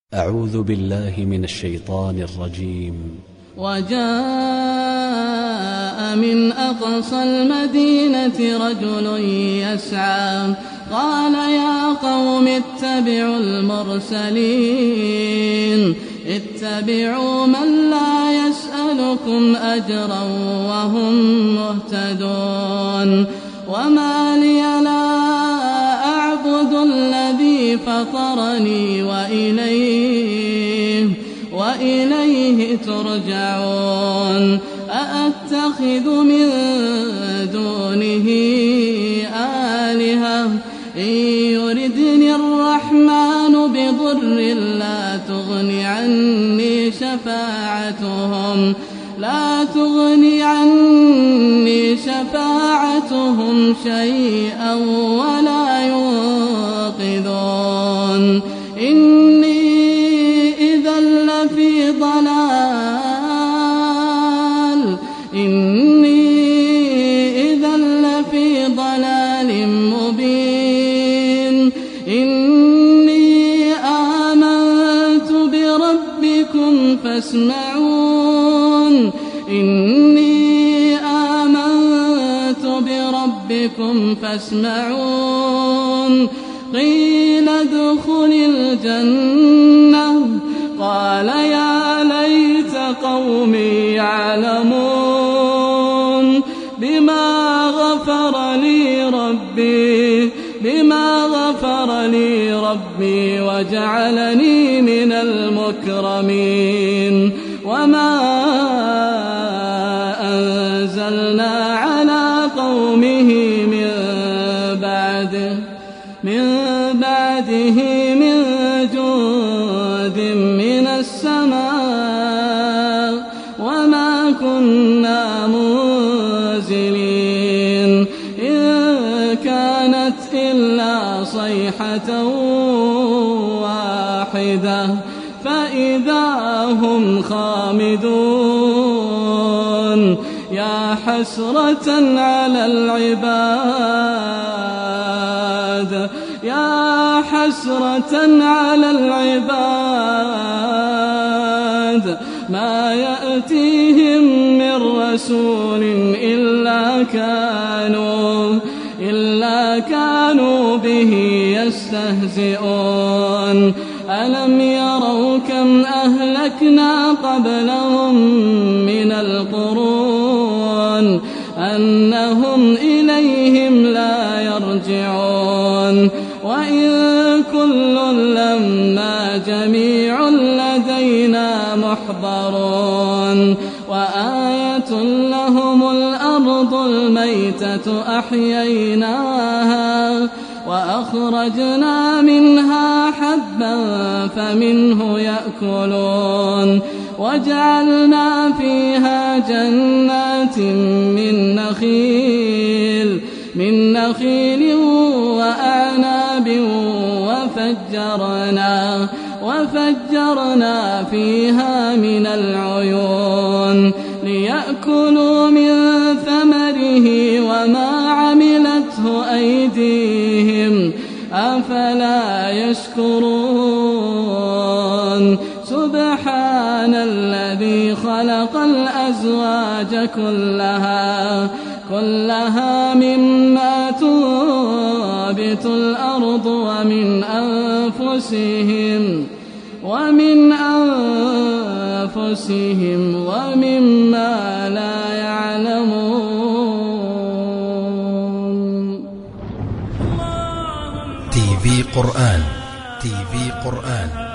أعوذ بالله من الشيطان الرجيم. وجاء من أقصى المدينة رجل يسعى قال يا قوم اتبعوا المرسلين اتبعوا من لا يسألكم أجرا وهم مهتدون وما لي لا أعبد الذي فطرني وإليه ترجعون أأتخذ من دونه آلهة إن يردني الرحمن بضر لا تغني عني شفاعتهم شيئا ولا ينقذون إني إذا لفي ضلال مبين إني آمنت بربكم فاسمعون قيل ادخل الجنة قال يا ليت قومي يعلمون بما غفر لي ربي وجعلني من المكرمين وما أنزلنا على قومه من بعده من جند من السماء وما كنا منزلين إن كانت إلا صيحة واحدة فإذا هم خامدون يا حسرة على العباد ما يأتيهم من رسول إلا كانوا به يستهزئون ألم يروا كم أهلكنا قبلهم من القرون أنهم إليهم لا يرجعون وإن كل لما جميع لدينا محضرون وآية لهم الأرض الميتة أحييناها وأخرجنا منها حبا فمنه يأكلون وجعلنا فيها جنات من نخيل وأعناب وفجرنا فيها من العيون ليأكلوا من ثمره وما عملته أيديهم أفلا يشكرون سبحان الذي خلق الأزواج كلها مما تنبت الأرض ومن أنفسهم ومما لا يعلمون. TV قرآن